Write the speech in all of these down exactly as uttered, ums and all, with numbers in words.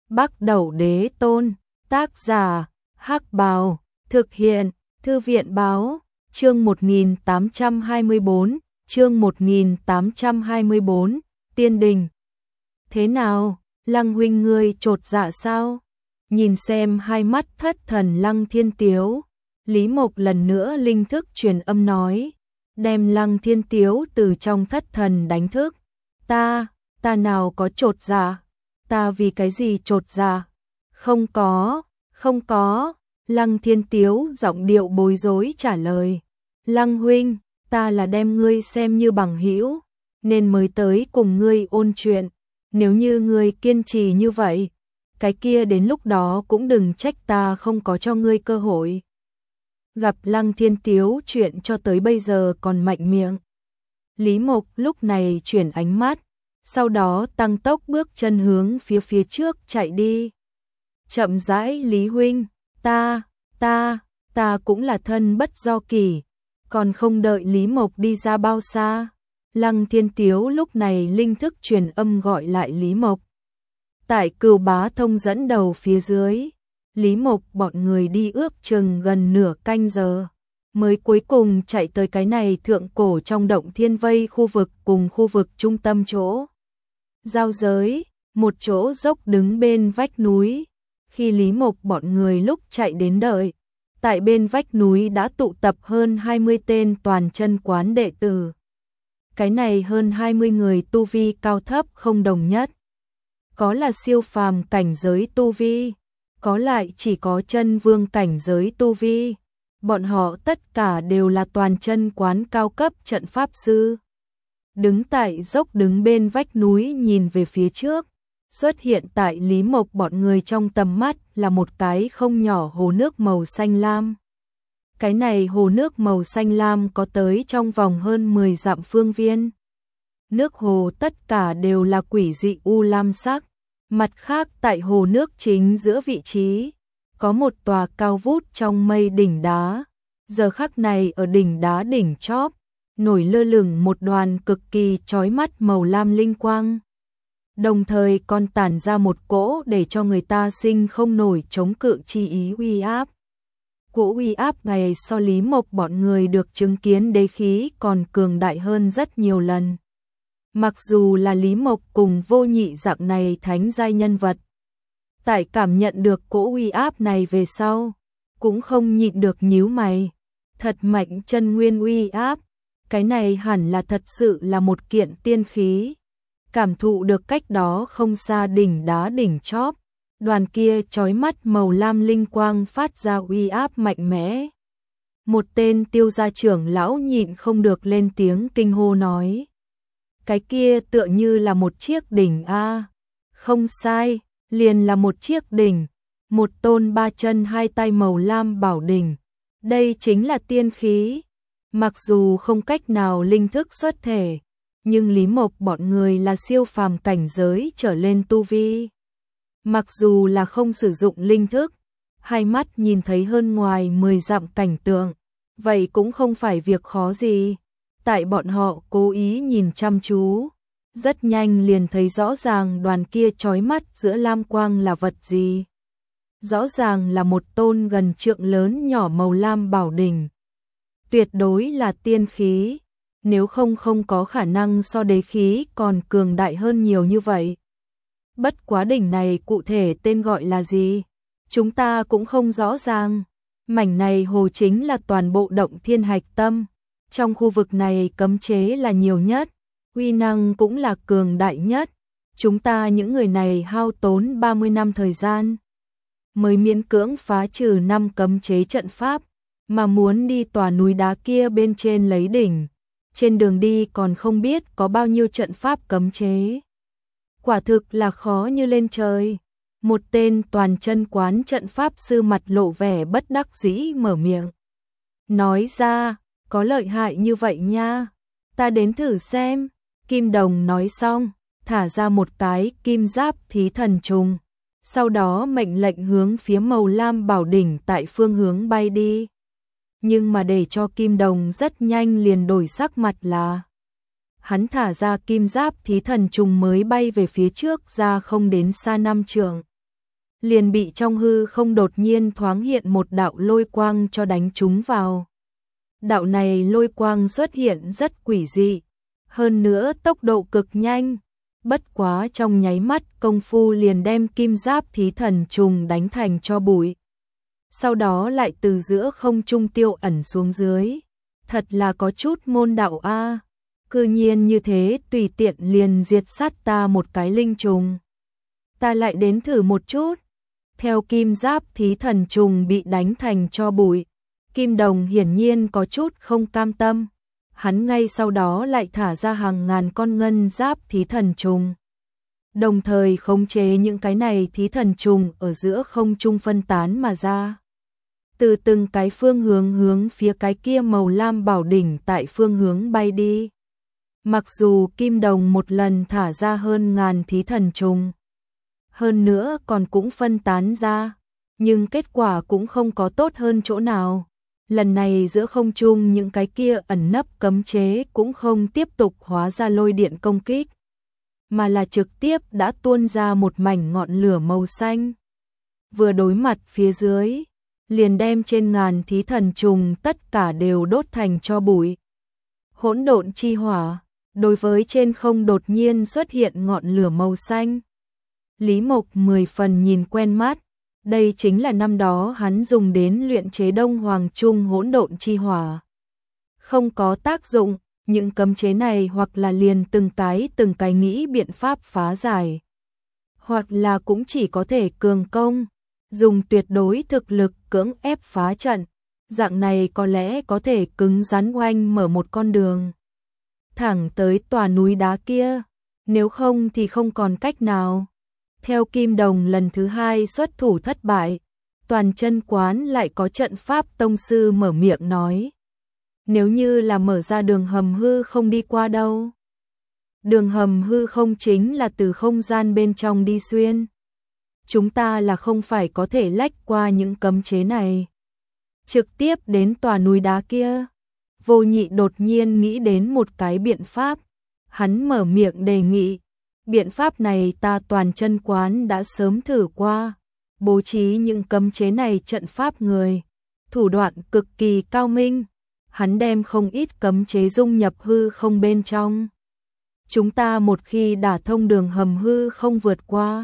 Bắc Đẩu Đế Tôn, tác giả, Hắc Bào, thực hiện, Thư viện Báo, chương một nghìn tám trăm hai mươi tư, chương một nghìn tám trăm hai mươi tư, Tiên Đình. Thế nào, Lăng huynh ngươi chột dạ sao? Nhìn xem hai mắt thất thần Lăng Thiên Tiếu, Lý Mộc lần nữa linh thức truyền âm nói, đem Lăng Thiên Tiếu từ trong thất thần đánh thức. Ta, ta nào có chột dạ? Ta vì cái gì chột dạ? Không có, không có. Lăng Thiên Tiếu giọng điệu bối rối trả lời. Lăng huynh, ta là đem ngươi xem như bằng hữu, nên mới tới cùng ngươi ôn chuyện. Nếu như ngươi kiên trì như vậy, cái kia đến lúc đó cũng đừng trách ta không có cho ngươi cơ hội. Gặp Lăng Thiên Tiếu chuyện cho tới bây giờ còn mạnh miệng. Lý Mộc lúc này chuyển ánh mắt, sau đó tăng tốc bước chân hướng phía phía trước chạy đi. Chậm rãi Lý huynh, ta, ta, ta cũng là thân bất do kỷ. Còn không đợi Lý Mộc đi ra bao xa, Lăng Thiên Tiếu lúc này linh thức truyền âm gọi lại Lý Mộc. Tại Cửu Bá Thông dẫn đầu phía dưới, Lý Mộc bọn người đi ước chừng gần nửa canh giờ, mới cuối cùng chạy tới cái này thượng cổ trong động thiên vây khu vực cùng khu vực trung tâm chỗ giao giới, một chỗ dốc đứng bên vách núi. Khi Lý Mộc bọn người lúc chạy đến đợi, tại bên vách núi đã tụ tập hơn hai mươi tên toàn chân quán đệ tử. Cái này hơn hai mươi người tu vi cao thấp không đồng nhất. Có là siêu phàm cảnh giới tu vi, có lại chỉ có chân vương cảnh giới tu vi. Bọn họ tất cả đều là toàn chân quán cao cấp trận pháp sư. Đứng tại dốc đứng bên vách núi nhìn về phía trước, xuất hiện tại Lý Mộc bọn người trong tầm mắt là một cái không nhỏ hồ nước màu xanh lam. Cái này hồ nước màu xanh lam có tới trong vòng hơn mười dặm phương viên. Nước hồ tất cả đều là quỷ dị u lam sắc. Mặt khác tại hồ nước chính giữa vị trí, có một tòa cao vút trong mây đỉnh đá. Giờ khắc này ở đỉnh đá đỉnh chóp, nổi lơ lửng một đoàn cực kỳ chói mắt màu lam linh quang. Đồng thời còn tản ra một cỗ để cho người ta sinh không nổi chống cự chi ý uy áp. Cỗ uy áp này so Lý Mộc bọn người được chứng kiến đế khí còn cường đại hơn rất nhiều lần. Mặc dù là Lý Mộc cùng Vô Nhị dạng này thánh giai nhân vật, tại cảm nhận được cỗ uy áp này về sau, cũng không nhịn được nhíu mày. Thật mạnh chân nguyên uy áp, cái này hẳn là thật sự là một kiện tiên khí. Cảm thụ được cách đó không xa đỉnh đá đỉnh chóp, đoàn kia chói mắt màu lam linh quang phát ra uy áp mạnh mẽ. Một tên Tiêu gia trưởng lão nhịn không được lên tiếng kinh hô nói. Cái kia tựa như là một chiếc đỉnh a. Không sai, liền là một chiếc đỉnh, một tôn ba chân hai tay màu lam bảo đỉnh. Đây chính là tiên khí. Mặc dù không cách nào linh thức xuất thể, nhưng Lý Mộc bọn người là siêu phàm cảnh giới trở lên tu vi. Mặc dù là không sử dụng linh thức, hai mắt nhìn thấy hơn ngoài mười dặm cảnh tượng, vậy cũng không phải việc khó gì. Tại bọn họ cố ý nhìn chăm chú, rất nhanh liền thấy rõ ràng đoàn kia chói mắt giữa lam quang là vật gì. Rõ ràng là một tôn gần trượng lớn nhỏ màu lam bảo đỉnh. Tuyệt đối là tiên khí, nếu không không có khả năng so đế khí còn cường đại hơn nhiều như vậy. Bất quá đỉnh này cụ thể tên gọi là gì, chúng ta cũng không rõ ràng. Mảnh này hồ chính là toàn bộ động thiên hạch tâm. Trong khu vực này cấm chế là nhiều nhất, uy năng cũng là cường đại nhất. Chúng ta những người này hao tốn ba mươi năm thời gian, mới miễn cưỡng phá trừ năm cấm chế trận pháp, mà muốn đi tòa núi đá kia bên trên lấy đỉnh. Trên đường đi còn không biết có bao nhiêu trận pháp cấm chế. Quả thực là khó như lên trời. Một tên toàn chân quán trận pháp sư mặt lộ vẻ bất đắc dĩ mở miệng. Nói ra, có lợi hại như vậy nha. Ta đến thử xem. Kim Đồng nói xong, thả ra một cái kim giáp thí thần trùng. Sau đó mệnh lệnh hướng phía màu lam bảo đỉnh tại phương hướng bay đi. Nhưng mà để cho Kim Đồng rất nhanh liền đổi sắc mặt là hắn thả ra kim giáp thí thần trùng mới bay về phía trước ra không đến xa năm trượng. liền bị trong hư không đột nhiên thoáng hiện một đạo lôi quang cho đánh trúng vào. Đạo này lôi quang xuất hiện rất quỷ dị, hơn nữa tốc độ cực nhanh, bất quá trong nháy mắt công phu liền đem kim giáp thí thần trùng đánh thành tro bụi. Sau đó lại từ giữa không trung tiêu ẩn xuống dưới, thật là có chút môn đạo a, cư nhiên như thế tùy tiện liền diệt sát ta một cái linh trùng. Ta lại đến thử một chút. Theo kim giáp thí thần trùng bị đánh thành tro bụi, Kim Đồng hiển nhiên có chút không cam tâm, hắn ngay sau đó lại thả ra hàng ngàn con ngân giáp thí thần trùng. Đồng thời khống chế những cái này thí thần trùng ở giữa không trung phân tán mà ra. Từ từng cái phương hướng hướng phía cái kia màu lam bảo đỉnh tại phương hướng bay đi. Mặc dù Kim Đồng một lần thả ra hơn ngàn thí thần trùng, hơn nữa còn cũng phân tán ra, nhưng kết quả cũng không có tốt hơn chỗ nào. Lần này giữa không trung những cái kia ẩn nấp cấm chế cũng không tiếp tục hóa ra lôi điện công kích, mà là trực tiếp đã tuôn ra một mảnh ngọn lửa màu xanh. Vừa đối mặt phía dưới, liền đem trên ngàn thí thần trùng tất cả đều đốt thành tro bụi. Hỗn độn chi hỏa, đối với trên không đột nhiên xuất hiện ngọn lửa màu xanh. Lý Mộc mười phần nhìn quen mắt, đây chính là năm đó hắn dùng đến luyện chế Đông Hoàng Trung hỗn độn chi hỏa. Không có tác dụng, những cấm chế này hoặc là liền từng cái từng cái nghĩ biện pháp phá giải, hoặc là cũng chỉ có thể cường công, dùng tuyệt đối thực lực cưỡng ép phá trận. Dạng này có lẽ có thể cứng rắn oanh mở một con đường thẳng tới tòa núi đá kia, nếu không thì không còn cách nào. Theo Kim Đồng lần thứ hai xuất thủ thất bại, Toàn Chân Quán lại có trận pháp tông sư mở miệng nói. Nếu như là mở ra đường hầm hư không đi qua đâu? Đường hầm hư không chính là từ không gian bên trong đi xuyên. Chúng ta là không phải có thể lách qua những cấm chế này, trực tiếp đến tòa núi đá kia. Vô Nhị đột nhiên nghĩ đến một cái biện pháp, hắn mở miệng đề nghị. Biện pháp này ta Toàn Chân Quán đã sớm thử qua, bố trí những cấm chế này trận pháp người, thủ đoạn cực kỳ cao minh, hắn đem không ít cấm chế dung nhập hư không bên trong. Chúng ta một khi đả thông đường hầm hư không vượt qua,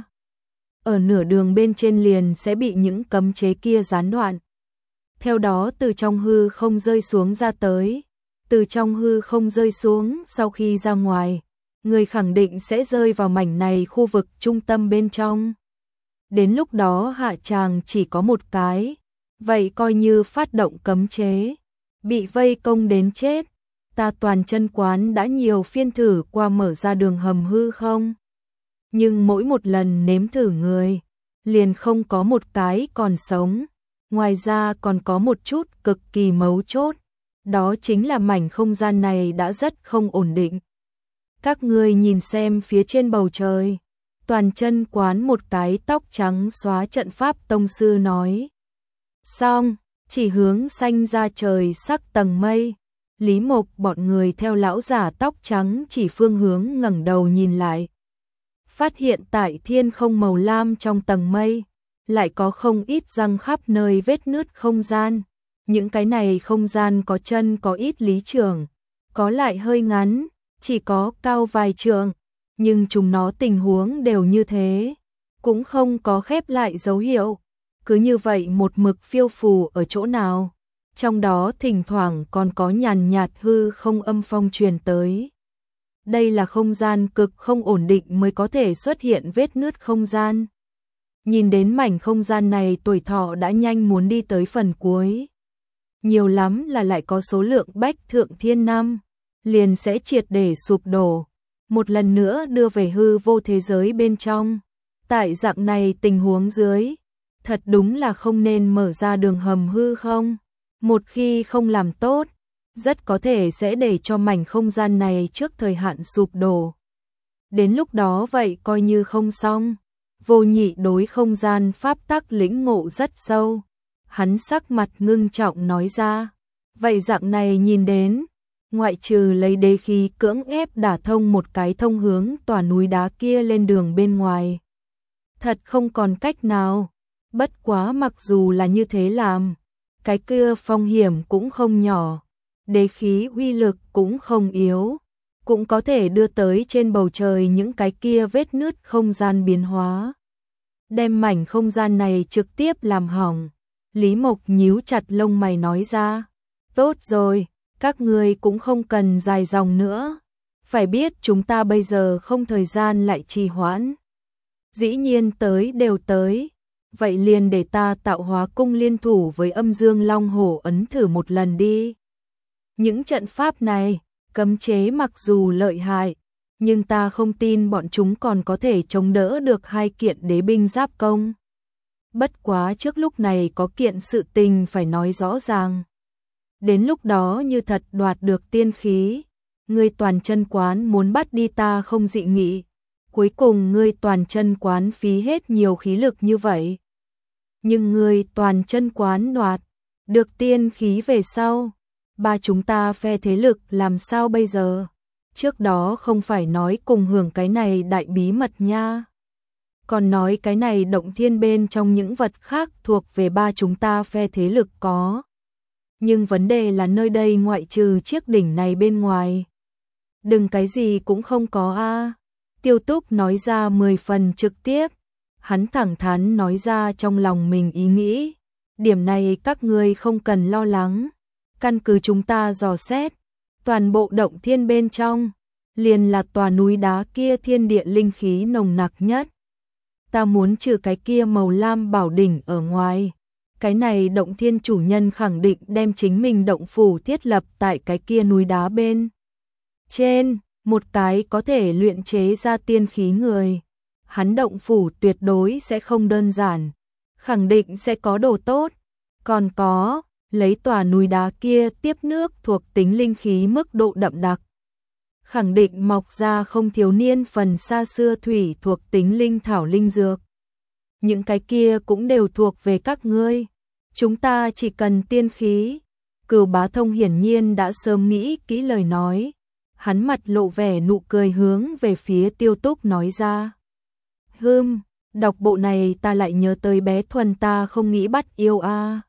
ở nửa đường bên trên liền sẽ bị những cấm chế kia gián đoạn. Theo đó từ trong hư không rơi xuống ra tới, từ trong hư không rơi xuống sau khi ra ngoài, người khẳng định sẽ rơi vào mảnh này khu vực trung tâm bên trong. Đến lúc đó hạ tràng chỉ có một cái, vậy coi như phát động cấm chế, bị vây công đến chết. Ta Toàn Chân Quán đã nhiều phiên thử qua mở ra đường hầm hư không, nhưng mỗi một lần nếm thử người, liền không có một cái còn sống. Ngoài ra còn có một chút cực kỳ mấu chốt, đó chính là mảnh không gian này đã rất không ổn định. Các ngươi nhìn xem phía trên bầu trời. Toàn Chân Quán một cái tóc trắng xóa trận pháp tông sư nói. Xong, chỉ hướng xanh ra trời sắc tầng mây. Lý Mộc bọn người theo lão giả tóc trắng chỉ phương hướng ngẩng đầu nhìn lại. Phát hiện tại thiên không màu lam trong tầng mây, lại có không ít răng khắp nơi vết nứt không gian. Những cái này không gian có chân có ít lý trường, có lại hơi ngắn, chỉ có cao vài trượng, nhưng chúng nó tình huống đều như thế, cũng không có khép lại dấu hiệu, cứ như vậy một mực phiêu phù ở chỗ nào, trong đó thỉnh thoảng còn có nhàn nhạt hư không âm phong truyền tới. Đây là không gian cực không ổn định mới có thể xuất hiện vết nứt không gian. Nhìn đến mảnh không gian này tuổi thọ đã nhanh muốn đi tới phần cuối. Nhiều lắm là lại có số lượng bách thượng thiên năm, liền sẽ triệt để sụp đổ, một lần nữa đưa về hư vô thế giới bên trong. Tại dạng này tình huống dưới, thật đúng là không nên mở ra đường hầm hư không. Một khi không làm tốt, rất có thể sẽ để cho mảnh không gian này trước thời hạn sụp đổ. Đến lúc đó vậy coi như không xong. Vô Nhị đối không gian pháp tắc lĩnh ngộ rất sâu. Hắn sắc mặt ngưng trọng nói ra. Vậy dạng này nhìn đến, ngoại trừ lấy đế khí cưỡng ép đả thông một cái thông hướng tòa núi đá kia lên đường bên ngoài. thật không còn cách nào. Bất quá mặc dù là như thế làm, cái kia phong hiểm cũng không nhỏ, đế khí uy lực cũng không yếu, cũng có thể đưa tới trên bầu trời những cái kia vết nứt không gian biến hóa. Đem mảnh không gian này trực tiếp làm hỏng. Lý Mộc nhíu chặt lông mày nói ra. Tốt rồi, các ngươi cũng không cần dài dòng nữa. Phải biết chúng ta bây giờ không thời gian lại trì hoãn. Dĩ nhiên tới đều tới. Vậy liền để ta tạo hóa cung liên thủ với âm dương long hổ ấn thử một lần đi. Những trận pháp này, cấm chế mặc dù lợi hại, nhưng ta không tin bọn chúng còn có thể chống đỡ được hai kiện đế binh giáp công. Bất quá trước lúc này có kiện sự tình phải nói rõ ràng. Đến lúc đó như thật đoạt được tiên khí, ngươi toàn chân quán muốn bắt đi ta không dị nghị. Cuối cùng ngươi toàn chân quán phí hết nhiều khí lực như vậy. Nhưng ngươi toàn chân quán đoạt được tiên khí về sau, ba chúng ta phe thế lực làm sao bây giờ? Trước đó không phải nói cùng hưởng cái này đại bí mật nha. Còn nói cái này động thiên bên trong những vật khác thuộc về ba chúng ta phe thế lực có. Nhưng vấn đề là nơi đây ngoại trừ chiếc đỉnh này bên ngoài. Đừng cái gì cũng không có a. Tiêu Túc nói ra mười phần trực tiếp. Hắn thẳng thắn nói ra trong lòng mình ý nghĩ. Điểm này các ngươi không cần lo lắng. Căn cứ chúng ta dò xét. Toàn bộ động thiên bên trong. Liền là tòa núi đá kia thiên địa linh khí nồng nặc nhất. Ta muốn trừ cái kia màu lam bảo đỉnh ở ngoài. Cái này động thiên chủ nhân khẳng định đem chính mình động phủ thiết lập tại cái kia núi đá bên trên, một cái có thể luyện chế ra tiên khí người. Hắn động phủ tuyệt đối sẽ không đơn giản, khẳng định sẽ có đồ tốt. Còn có, lấy tòa núi đá kia tiếp nước thuộc tính linh khí mức độ đậm đặc. Khẳng định mọc ra không thiếu niên phần xa xưa thủy thuộc tính linh thảo linh dược. Những cái kia cũng đều thuộc về các ngươi. Chúng ta chỉ cần tiên khí. Cửu Bá Thông hiển nhiên đã sớm nghĩ kỹ lời nói. Hắn mặt lộ vẻ nụ cười hướng về phía Tiêu Túc nói ra. Hừm, đọc bộ này ta lại nhớ tới bé Thuần ta không nghĩ bắt yêu a.